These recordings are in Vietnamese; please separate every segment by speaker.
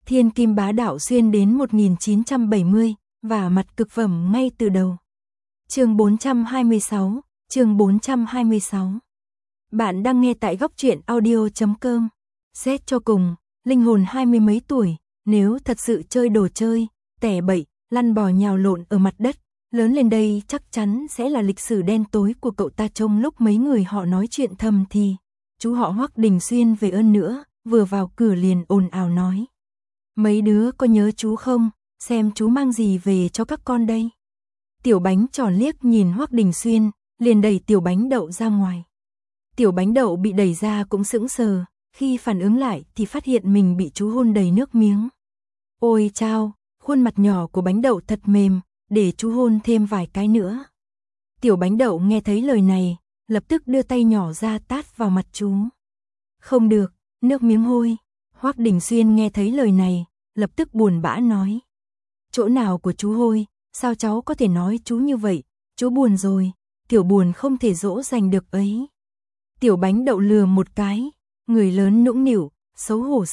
Speaker 1: Thiên kim bá đạo xuyên đến 1970, và mặt cực phẩm ngay từ đầu. Chương 426, chương 426. Bạn đang nghe tại góc truyện audio.com. Xét cho cùng, linh hồn 20 mấy tuổi, nếu thật sự chơi đồ chơi, tẻ bậy, lăn bò nhào lộn ở mặt đất, lớn lên đây chắc chắn sẽ là lịch sử đen tối của cậu ta. Trong lúc mấy người họ nói chuyện thầm thì chú họ Hoắc Đình Xuyên về ơn nữa, vừa vào cửa liền ồn ào nói: mấy đứa có nhớ chú không, xem chú mang gì về cho các con đây. Tiểu bánh tròn liếc nhìn Hoắc Đình Xuyên, liền đẩy tiểu bánh đậu ra ngoài. Tiểu bánh đậu bị đẩy ra cũng sững sờ, khi phản ứng lại thì phát hiện mình bị chú hôn đầy nước miếng. Ôi chao, khuôn mặt nhỏ của bánh đậu thật mềm, để chú hôn thêm vài cái nữa. Tiểu bánh đậu nghe thấy lời này, lập tức đưa tay nhỏ ra tát vào mặt chú. Không được, nước miếng hôi. Hoắc Đình Xuyên nghe thấy lời này, lập tức buồn bã nói: chỗ nào của chú hôi, sao cháu có thể nói chú như vậy, chú buồn rồi, tiểu buồn không thể dỗ dành được ấy. Tiểu bánh đậu lừa một cái, người lớn nũng nịu, xấu hổ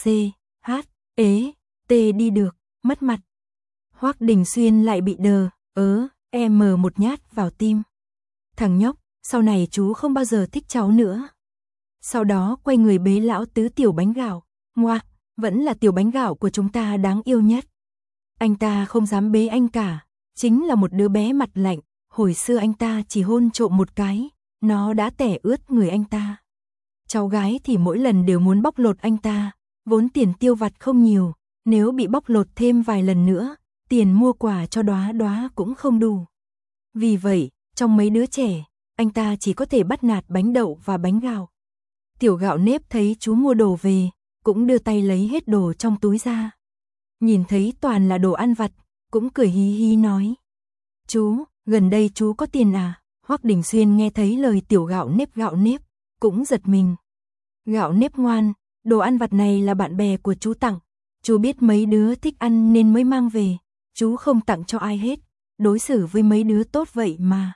Speaker 1: đi được, mất mặt. Hoắc Đình Xuyên lại bị đờ, một nhát vào tim. Thằng nhóc, sau này chú không bao giờ thích cháu nữa. Sau đó quay người bế lão tứ tiểu bánh gạo. Ngoa, vẫn là tiểu bánh gạo của chúng ta đáng yêu nhất. Anh ta không dám bế anh cả, chính là một đứa bé mặt lạnh, hồi xưa anh ta chỉ hôn trộm một cái, nó đã tẻ ướt người anh ta. Cháu gái thì mỗi lần đều muốn bóc lột anh ta, vốn tiền tiêu vặt không nhiều, nếu bị bóc lột thêm vài lần nữa, tiền mua quà cho Đóa Đóa cũng không đủ. Vì vậy, trong mấy đứa trẻ, anh ta chỉ có thể bắt nạt bánh đậu và bánh gạo. Tiểu gạo nếp thấy chú mua đồ về, cũng đưa tay lấy hết đồ trong túi ra. Nhìn thấy toàn là đồ ăn vặt, cũng cười hí hí nói: chú, gần đây chú có tiền à? Hoắc Đình Xuyên nghe thấy lời tiểu gạo nếp, cũng giật mình. Gạo nếp ngoan, đồ ăn vặt này là bạn bè của chú tặng, chú biết mấy đứa thích ăn nên mới mang về, chú không tặng cho ai hết, đối xử với mấy đứa tốt vậy mà.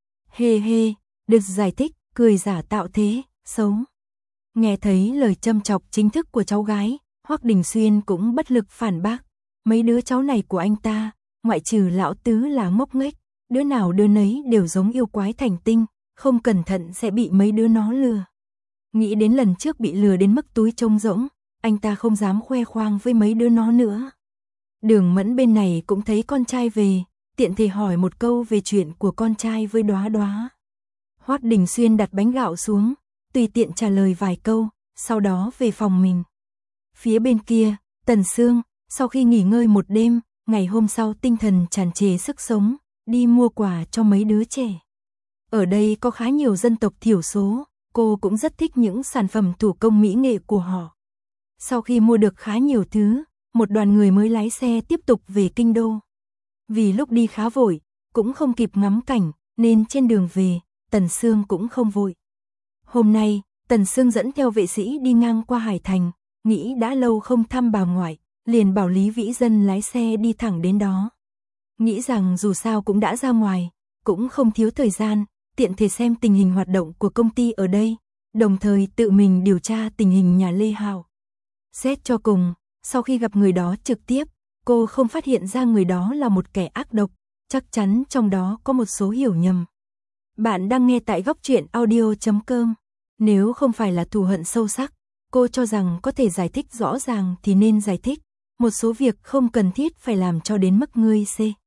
Speaker 1: Được giải thích, cười giả tạo thế, xấu. Nghe thấy lời châm chọc chính thức của cháu gái, Hoắc Đình Xuyên cũng bất lực phản bác. Mấy đứa cháu này của anh ta, ngoại trừ lão tứ là ngốc nghếch, đứa nào đứa nấy đều giống yêu quái thành tinh, không cẩn thận sẽ bị mấy đứa nó lừa. Nghĩ đến lần trước bị lừa đến mức túi trông rỗng, anh ta không dám khoe khoang với mấy đứa nó nữa. Đường Mẫn bên này cũng thấy con trai về, tiện thể hỏi một câu về chuyện của con trai với Đóa Đóa. Hoắc Đình Xuyên đặt bánh gạo xuống, tùy tiện trả lời vài câu, sau đó về phòng mình. Phía bên kia, Tần Sương, sau khi nghỉ ngơi một đêm, ngày hôm sau tinh thần tràn trề sức sống, đi mua quà cho mấy đứa trẻ. Ở đây có khá nhiều dân tộc thiểu số, cô cũng rất thích những sản phẩm thủ công mỹ nghệ của họ. Sau khi mua được khá nhiều thứ, một đoàn người mới lái xe tiếp tục về kinh đô. Vì lúc đi khá vội, cũng không kịp ngắm cảnh, nên trên đường về, Tần Sương cũng không vội. Hôm nay, Tần Sương dẫn theo vệ sĩ đi ngang qua Hải Thành, nghĩ đã lâu không thăm bà ngoại, liền bảo Lý Vĩ Dân lái xe đi thẳng đến đó. Nghĩ rằng dù sao cũng đã ra ngoài, cũng không thiếu thời gian, tiện thể xem tình hình hoạt động của công ty ở đây, đồng thời tự mình điều tra tình hình nhà Lê Hào. Xét cho cùng, sau khi gặp người đó trực tiếp, cô không phát hiện ra người đó là một kẻ ác độc, chắc chắn trong đó có một số hiểu nhầm. Bạn đang nghe tại góc truyện audio.com. Nếu không phải là thù hận sâu sắc, cô cho rằng có thể giải thích rõ ràng thì nên giải thích. Một số việc không cần thiết phải làm cho đến mức ngươi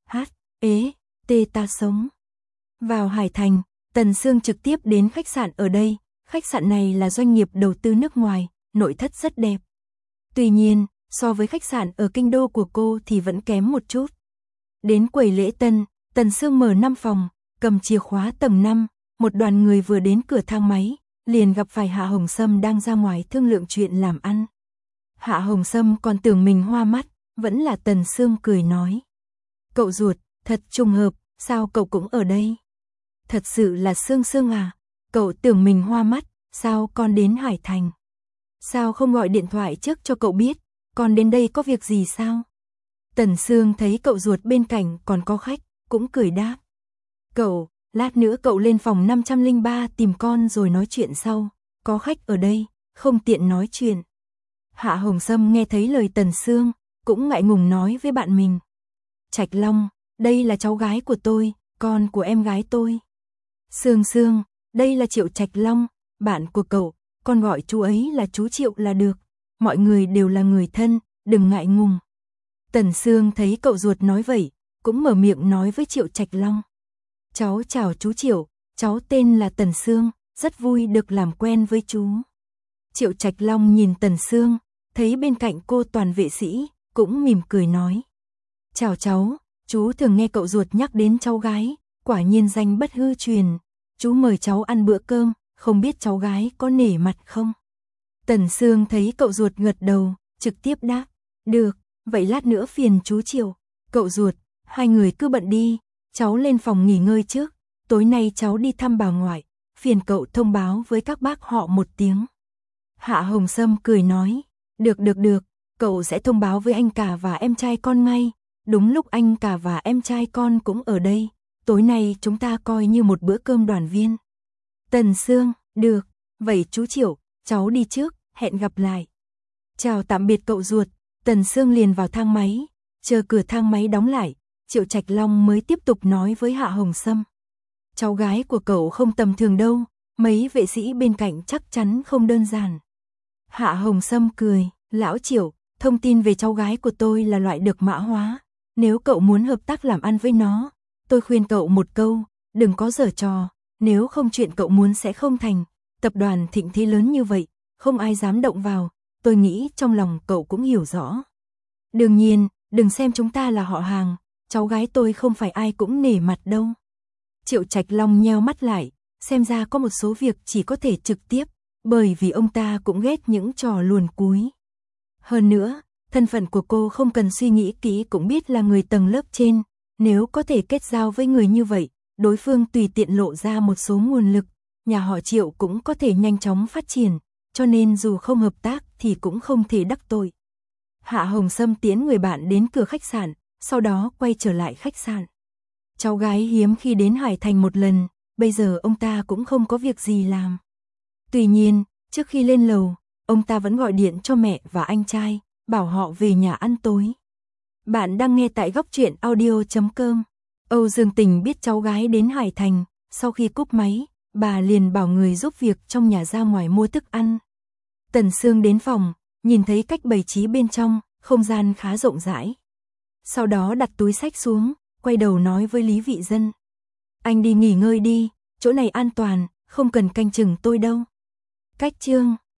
Speaker 1: ta sống. Vào Hải Thành, Tần Sương trực tiếp đến khách sạn ở đây. Khách sạn này là doanh nghiệp đầu tư nước ngoài, nội thất rất đẹp. Tuy nhiên, so với khách sạn ở kinh đô của cô thì vẫn kém một chút. Đến quầy lễ tân, Tần Sương mở 5 phòng, cầm chìa khóa tầng 5, một đoàn người vừa đến cửa thang máy, liền gặp phải Hạ Hồng Sâm đang ra ngoài thương lượng chuyện làm ăn. Hạ Hồng Sâm còn tưởng mình hoa mắt, vẫn là Tần Sương cười nói: cậu ruột, thật trùng hợp, sao cậu cũng ở đây? Thật sự là Sương Sương à, cậu tưởng mình hoa mắt, sao con đến Hải Thành? Sao không gọi điện thoại trước cho cậu biết, con đến đây có việc gì sao? Tần Sương thấy cậu ruột bên cạnh còn có khách, cũng cười đáp: cậu, lát nữa cậu lên phòng 503 tìm con rồi nói chuyện sau, có khách ở đây, không tiện nói chuyện. Hạ Hồng Sâm nghe thấy lời Tần Sương, cũng ngại ngùng nói với bạn mình. Trạch Long, đây là cháu gái của tôi, con của em gái tôi. Sương Sương, đây là Triệu Trạch Long, bạn của cậu, con gọi chú ấy là chú Triệu là được. Mọi người đều là người thân, đừng ngại ngùng. Tần Sương thấy cậu ruột nói vậy, cũng mở miệng nói với Triệu Trạch Long. Cháu chào chú Triệu, cháu tên là Tần Sương, rất vui được làm quen với chú. Triệu Trạch Long nhìn Tần Sương, thấy bên cạnh cô toàn vệ sĩ, cũng mỉm cười nói. Chào cháu, chú thường nghe cậu ruột nhắc đến cháu gái, quả nhiên danh bất hư truyền. Chú mời cháu ăn bữa cơm, không biết cháu gái có nể mặt không? Tần Sương thấy cậu ruột gật đầu, trực tiếp đáp. Được, vậy lát nữa phiền chú Triệu. Cậu ruột, hai người cứ bận đi, cháu lên phòng nghỉ ngơi trước. Tối nay cháu đi thăm bà ngoại, phiền cậu thông báo với các bác họ một tiếng. Hạ Hồng Sâm cười nói. Được, cậu sẽ thông báo với anh cả và em trai con ngay. Đúng lúc anh cả và em trai con cũng ở đây. Tối nay chúng ta coi như một bữa cơm đoàn viên. Tần Sương, được, vậy chú Triệu, cháu đi trước, hẹn gặp lại. Chào tạm biệt cậu ruột, Tần Sương liền vào thang máy, chờ cửa thang máy đóng lại, Triệu Trạch Long mới tiếp tục nói với Hạ Hồng Sâm. Cháu gái của cậu không tầm thường đâu, mấy vệ sĩ bên cạnh chắc chắn không đơn giản. Hạ Hồng Sâm cười, lão Triệu, thông tin về cháu gái của tôi là loại được mã hóa, nếu cậu muốn hợp tác làm ăn với nó, tôi khuyên cậu một câu, đừng có giở trò, nếu không chuyện cậu muốn sẽ không thành, tập đoàn thịnh thế lớn như vậy, không ai dám động vào, tôi nghĩ trong lòng cậu cũng hiểu rõ. Đương nhiên, đừng xem chúng ta là họ hàng, cháu gái tôi không phải ai cũng nể mặt đâu. Triệu Trạch Long nheo mắt lại, xem ra có một số việc chỉ có thể trực tiếp, bởi vì ông ta cũng ghét những trò luồn cúi. Hơn nữa, thân phận của cô không cần suy nghĩ kỹ cũng biết là người tầng lớp trên, nếu có thể kết giao với người như vậy, đối phương tùy tiện lộ ra một số nguồn lực, nhà họ Triệu cũng có thể nhanh chóng phát triển, cho nên dù không hợp tác thì cũng không thể đắc tội. Hạ Hồng Sâm tiễn người bạn đến cửa khách sạn, sau đó quay trở lại khách sạn. Cháu gái hiếm khi đến Hải Thành một lần, bây giờ ông ta cũng không có việc gì làm. Tuy nhiên, trước khi lên lầu, ông ta vẫn gọi điện cho mẹ và anh trai, bảo họ về nhà ăn tối. Bạn đang nghe tại Góc Truyện Audio.com. Âu Dương Tình biết cháu gái đến Hải Thành, sau khi cúp máy, bà liền bảo người giúp việc trong nhà ra ngoài mua thức ăn. Tần Sương đến phòng, nhìn thấy cách bày trí bên trong, không gian khá rộng rãi. Sau đó đặt túi xách xuống, quay đầu nói với Lý Vị Dân. Anh đi nghỉ ngơi đi, chỗ này an toàn, không cần canh chừng tôi đâu. Cách chương